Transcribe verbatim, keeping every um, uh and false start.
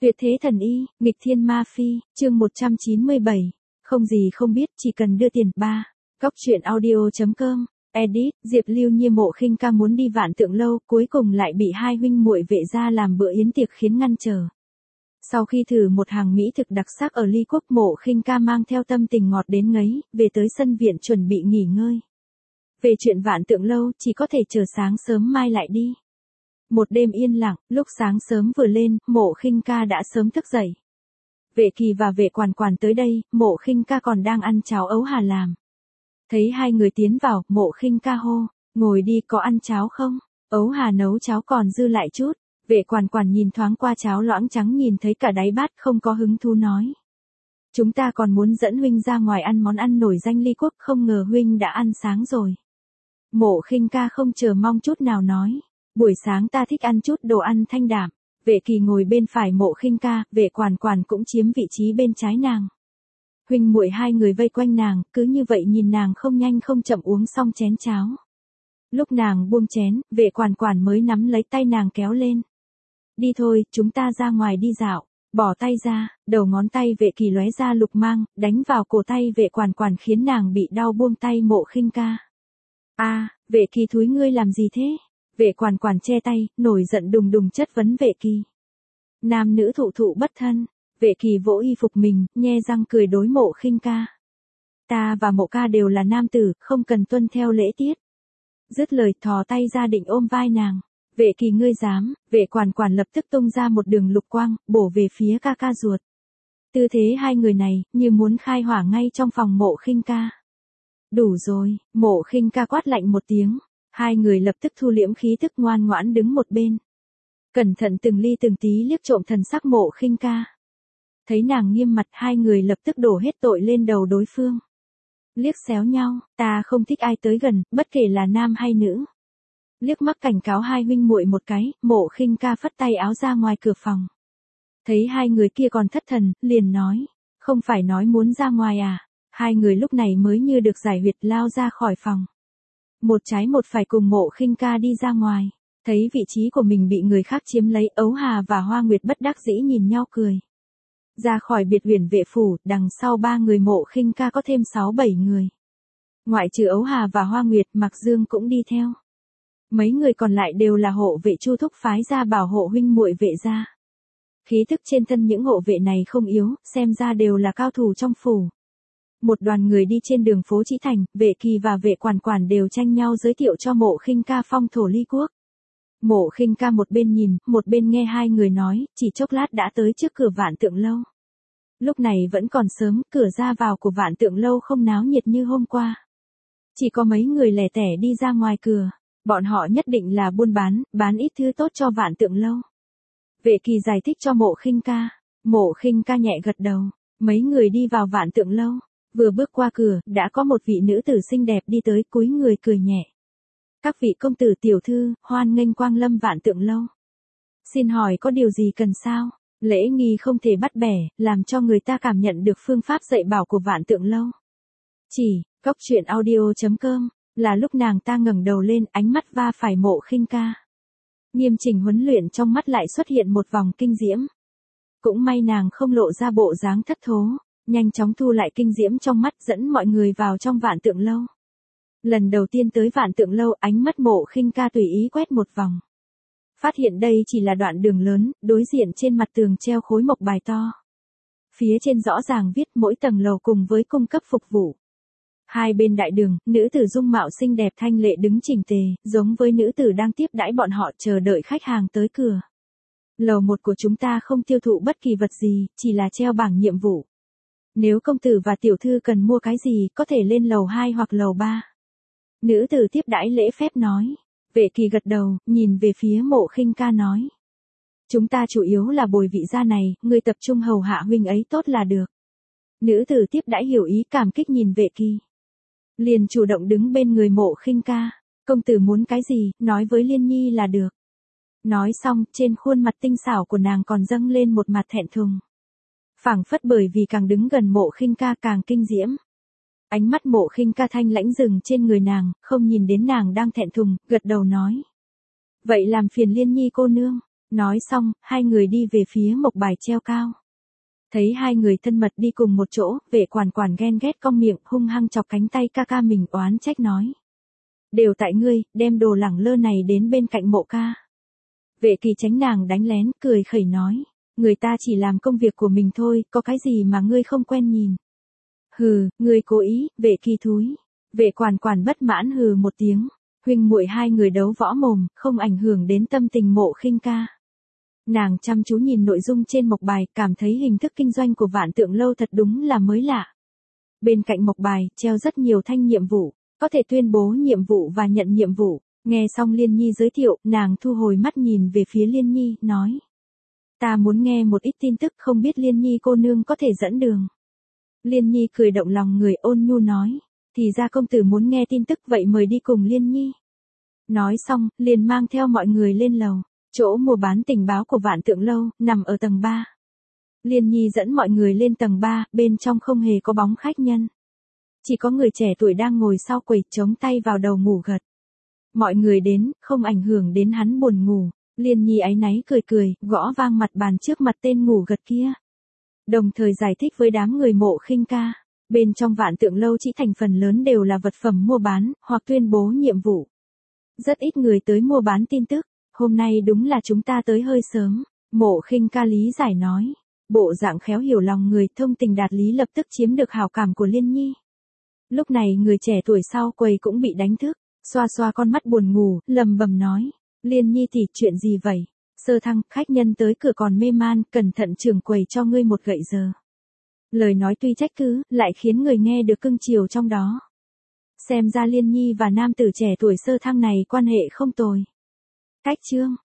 Tuyệt thế thần y, nghịch thiên ma phi, chương một trăm chín mươi bảy. Không gì không biết, chỉ cần đưa tiền. ba. Góc truyện audio chấm com. Edit, Diệp Lưu Nhiên Mộ Khinh Ca muốn đi Vạn Tượng Lâu, cuối cùng lại bị hai huynh muội Vệ gia làm bữa yến tiệc khiến ngăn trở. Sau khi thử một hàng mỹ thực đặc sắc ở Ly Quốc, Mộ Khinh Ca mang theo tâm tình ngọt đến ngấy, về tới sân viện chuẩn bị nghỉ ngơi. Về chuyện Vạn Tượng Lâu, chỉ có thể chờ sáng sớm mai lại đi. Một đêm yên lặng, lúc sáng sớm vừa lên, Mộ Khinh Ca đã sớm thức dậy. Vệ Kỳ và Vệ Quản Quản tới đây, Mộ Khinh Ca còn đang ăn cháo Ấu Hà làm. Thấy hai người tiến vào, Mộ Khinh Ca hô, ngồi đi, có ăn cháo không? Ấu Hà nấu cháo còn dư lại chút. Vệ Quản Quản nhìn thoáng qua cháo loãng trắng, nhìn thấy cả đáy bát, không có hứng thú nói. Chúng ta còn muốn dẫn huynh ra ngoài ăn món ăn nổi danh Ly Quốc, không ngờ huynh đã ăn sáng rồi. Mộ Khinh Ca không chờ mong chút nào nói. Buổi sáng ta thích ăn chút đồ ăn thanh đạm. Vệ Kỳ ngồi bên phải Mộ Khinh Ca, Vệ Quản Quản cũng chiếm vị trí bên trái nàng. Huynh muội hai người vây quanh nàng, cứ như vậy nhìn nàng không nhanh không chậm uống xong chén cháo. Lúc nàng buông chén, Vệ Quản Quản mới nắm lấy tay nàng kéo lên. Đi thôi, chúng ta ra ngoài đi dạo. Bỏ tay ra, đầu ngón tay Vệ Kỳ lóe ra lục mang, đánh vào cổ tay Vệ Quản Quản khiến nàng bị đau, buông tay Mộ Khinh Ca. A, à, Vệ Kỳ thúi ngươi làm gì thế? Vệ Quản Quản che tay, nổi giận đùng đùng chất vấn Vệ Kỳ. Nam nữ thụ thụ bất thân. Vệ Kỳ vỗ y phục mình, nhe răng cười đối Mộ Khinh Ca. Ta và Mộ ca đều là nam tử, không cần tuân theo lễ tiết. Dứt lời, thò tay ra định ôm vai nàng. Vệ Kỳ ngươi dám? Vệ Quản Quản lập tức tung ra một đường lục quang, bổ về phía ca ca ruột. Tư thế hai người này, như muốn khai hỏa ngay trong phòng Mộ Khinh Ca. Đủ rồi, Mộ Khinh Ca quát lạnh một tiếng. Hai người lập tức thu liễm khí tức, ngoan ngoãn đứng một bên. Cẩn thận từng ly từng tí liếc trộm thần sắc Mộ Khinh Ca. Thấy nàng nghiêm mặt, hai người lập tức đổ hết tội lên đầu đối phương. Liếc xéo nhau, ta không thích ai tới gần, bất kể là nam hay nữ. Liếc mắt cảnh cáo hai huynh muội một cái, Mộ Khinh Ca phất tay áo ra ngoài cửa phòng. Thấy hai người kia còn thất thần, liền nói, không phải nói muốn ra ngoài à? Hai người lúc này mới như được giải huyệt lao ra khỏi phòng. Một trái một phải cùng Mộ Khinh Ca đi ra ngoài. Thấy vị trí của mình bị người khác chiếm lấy, Ấu Hà và Hoa Nguyệt bất đắc dĩ nhìn nhau cười. Ra khỏi biệt huyền vệ phủ, đằng sau ba người Mộ Khinh Ca có thêm sáu bảy người. Ngoại trừ Ấu Hà và Hoa Nguyệt, Mạc Dương cũng đi theo. Mấy người còn lại đều là hộ vệ Chu thúc phái ra bảo hộ huynh muội Vệ gia. Khí thức trên thân những hộ vệ này không yếu, xem ra đều là cao thủ trong phủ. Một đoàn người đi trên đường phố Chí Thành, Vệ Kỳ và Vệ Quản Quản đều tranh nhau giới thiệu cho Mộ Khinh Ca phong thổ Ly Quốc. Mộ Khinh Ca một bên nhìn, một bên nghe hai người nói, chỉ chốc lát đã tới trước cửa Vạn Tượng Lâu. Lúc này vẫn còn sớm, cửa ra vào của Vạn Tượng Lâu không náo nhiệt như hôm qua. Chỉ có mấy người lẻ tẻ đi ra ngoài cửa, bọn họ nhất định là buôn bán, bán ít thứ tốt cho Vạn Tượng Lâu. Vệ Kỳ giải thích cho Mộ Khinh Ca, Mộ Khinh Ca nhẹ gật đầu, mấy người đi vào Vạn Tượng Lâu. Vừa bước qua cửa, đã có một vị nữ tử xinh đẹp đi tới, cúi người cười nhẹ. Các vị công tử tiểu thư, hoan nghênh quang lâm Vạn Tượng Lâu. Xin hỏi có điều gì cần sao? Lễ nghi không thể bắt bẻ, làm cho người ta cảm nhận được phương pháp dạy bảo của Vạn Tượng Lâu. Chỉ, góc truyện audio chấm com, là lúc nàng ta ngẩng đầu lên, ánh mắt va phải Mộ Khinh Ca. Nghiêm chỉnh huấn luyện trong mắt lại xuất hiện một vòng kinh diễm. Cũng may nàng không lộ ra bộ dáng thất thố. Nhanh chóng thu lại kinh diễm trong mắt, dẫn mọi người vào trong Vạn Tượng Lâu. Lần đầu tiên tới Vạn Tượng Lâu, ánh mắt Mộ Khinh Ca tùy ý quét một vòng. Phát hiện đây chỉ là đoạn đường lớn, đối diện trên mặt tường treo khối mộc bài to. Phía trên rõ ràng viết mỗi tầng lầu cùng với cung cấp phục vụ. Hai bên đại đường, nữ tử dung mạo xinh đẹp thanh lệ đứng chỉnh tề, giống với nữ tử đang tiếp đãi bọn họ chờ đợi khách hàng tới cửa. Lầu một của chúng ta không tiêu thụ bất kỳ vật gì, chỉ là treo bảng nhiệm vụ. Nếu công tử và tiểu thư cần mua cái gì, có thể lên lầu hai hoặc lầu ba. Nữ tử tiếp đãi lễ phép nói. Vệ Kỳ gật đầu, nhìn về phía Mộ Khinh Ca nói. Chúng ta chủ yếu là bồi vị gia này, người tập trung hầu hạ huynh ấy tốt là được. Nữ tử tiếp đãi hiểu ý, cảm kích nhìn Vệ Kỳ. Liền chủ động đứng bên người Mộ Khinh Ca. Công tử muốn cái gì, nói với Liên Nhi là được. Nói xong, trên khuôn mặt tinh xảo của nàng còn dâng lên một mặt thẹn thùng. Phảng phất bởi vì càng đứng gần Mộ Khinh Ca càng kinh diễm. Ánh mắt Mộ Khinh Ca thanh lãnh dừng trên người nàng, không nhìn đến nàng đang thẹn thùng, gật đầu nói. Vậy làm phiền Liên Nhi cô nương. Nói xong, hai người đi về phía mộc bài treo cao. Thấy hai người thân mật đi cùng một chỗ, vệ quản quản ghen ghét cong miệng hung hăng chọc cánh tay ca ca mình oán trách nói. Đều tại ngươi, đem đồ lẳng lơ này đến bên cạnh mộ ca. Vệ kỳ tránh nàng đánh lén, cười khẩy nói. Người ta chỉ làm công việc của mình thôi, có cái gì mà ngươi không quen nhìn. Hừ, ngươi cố ý, vệ kỳ thúi. Vệ quản quản bất mãn hừ một tiếng. Huynh muội hai người đấu võ mồm, không ảnh hưởng đến tâm tình Mộ Khinh ca. Nàng chăm chú nhìn nội dung trên mộc bài, cảm thấy hình thức kinh doanh của Vạn Tượng Lâu thật đúng là mới lạ. Bên cạnh mộc bài, treo rất nhiều thanh nhiệm vụ, có thể tuyên bố nhiệm vụ và nhận nhiệm vụ. Nghe xong Liên Nhi giới thiệu, nàng thu hồi mắt nhìn về phía Liên Nhi, nói. Ta muốn nghe một ít tin tức, không biết Liên Nhi cô nương có thể dẫn đường. Liên Nhi cười động lòng người, ôn nhu nói. Thì ra công tử muốn nghe tin tức, vậy mời đi cùng Liên Nhi. Nói xong, liền mang theo mọi người lên lầu. Chỗ mua bán tình báo của Vạn Tượng Lâu, nằm ở tầng ba. Liên Nhi dẫn mọi người lên tầng ba, bên trong không hề có bóng khách nhân. Chỉ có người trẻ tuổi đang ngồi sau quầy, chống tay vào đầu ngủ gật. Mọi người đến, không ảnh hưởng đến hắn buồn ngủ. Liên Nhi áy náy cười cười, gõ vang mặt bàn trước mặt tên ngủ gật kia. Đồng thời giải thích với đám người Mộ Khinh ca. Bên trong Vạn Tượng Lâu chỉ thành phần lớn đều là vật phẩm mua bán, hoặc tuyên bố nhiệm vụ. Rất ít người tới mua bán tin tức. Hôm nay đúng là chúng ta tới hơi sớm. Mộ Khinh ca lý giải nói. Bộ dạng khéo hiểu lòng người, thông tình đạt lý, lập tức chiếm được hảo cảm của Liên Nhi. Lúc này người trẻ tuổi sau quầy cũng bị đánh thức. Xoa xoa con mắt buồn ngủ, lầm bầm nói. Liên Nhi tỷ, chuyện gì vậy? Sơ Thăng, khách nhân tới cửa còn mê man, cẩn thận trưởng quầy cho ngươi một gậy giờ. Lời nói tuy trách cứ, lại khiến người nghe được cưng chiều trong đó. Xem ra Liên Nhi và nam tử trẻ tuổi Sơ Thăng này quan hệ không tồi. Cách chương